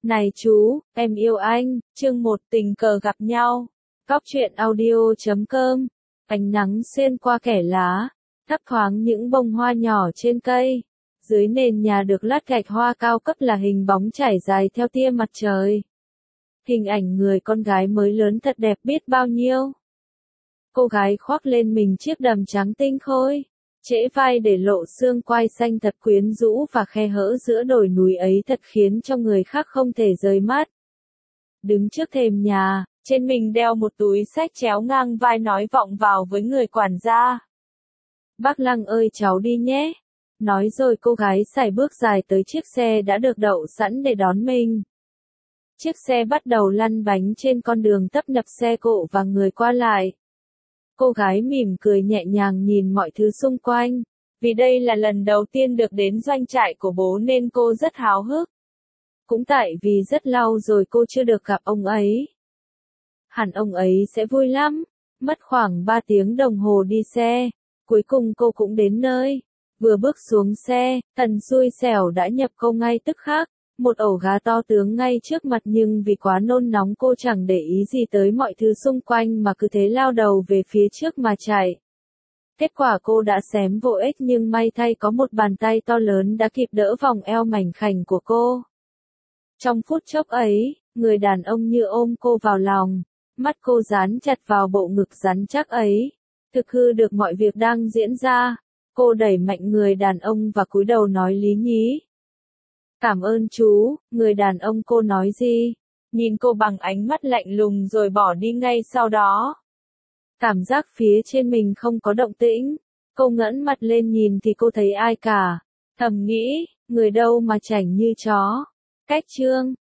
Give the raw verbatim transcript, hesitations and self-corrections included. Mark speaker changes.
Speaker 1: Này chú, em yêu anh, chương một tình cờ gặp nhau. Góc truyện audio chấm com. Ánh nắng xuyên qua kẽ lá, thấp thoáng những bông hoa nhỏ trên cây. Dưới nền nhà được lát gạch hoa cao cấp là hình bóng trải dài theo tia mặt trời. Hình ảnh người con gái mới lớn thật đẹp biết bao nhiêu. Cô gái khoác lên mình chiếc đầm trắng tinh khôi, trễ vai để lộ xương quai xanh thật quyến rũ và khe hở giữa đồi núi ấy thật khiến cho người khác không thể rời mắt. Đứng trước thềm nhà, trên mình đeo một túi xách chéo ngang vai nói vọng vào với người quản gia. Bác Lăng ơi cháu đi nhé. Nói rồi cô gái sải bước dài tới chiếc xe đã được đậu sẵn để đón mình. Chiếc xe bắt đầu lăn bánh trên con đường tấp nập xe cộ và người qua lại. Cô gái mỉm cười nhẹ nhàng nhìn mọi thứ xung quanh. Vì đây là lần đầu tiên được đến doanh trại của bố nên cô rất háo hức. Cũng tại vì rất lâu rồi cô chưa được gặp ông ấy. Hẳn ông ấy sẽ vui lắm. Mất khoảng ba tiếng đồng hồ đi xe. Cuối cùng cô cũng đến nơi. Vừa bước xuống xe, thần xui xẻo đã nhập cô ngay tức khắc. Một ổ gà to tướng ngay trước mặt nhưng vì quá nôn nóng cô chẳng để ý gì tới mọi thứ xung quanh mà cứ thế lao đầu về phía trước mà chạy. Kết quả cô đã xém vô ích nhưng may thay có một bàn tay to lớn đã kịp đỡ vòng eo mảnh khảnh của cô. Trong phút chốc ấy, người đàn ông như ôm cô vào lòng, mắt cô dán chặt vào bộ ngực rắn chắc ấy. Thực hư được mọi việc đang diễn ra, cô đẩy mạnh người đàn ông và cúi đầu nói lý nhí. Cảm ơn chú, người đàn ông cô nói gì? Nhìn cô bằng ánh mắt lạnh lùng rồi bỏ đi ngay sau đó. Cảm giác phía trên mình không có động tĩnh. Cô ngẩng mặt lên nhìn thì cô thấy ai cả. Thầm nghĩ, người đâu mà chảnh như chó. Cách chương.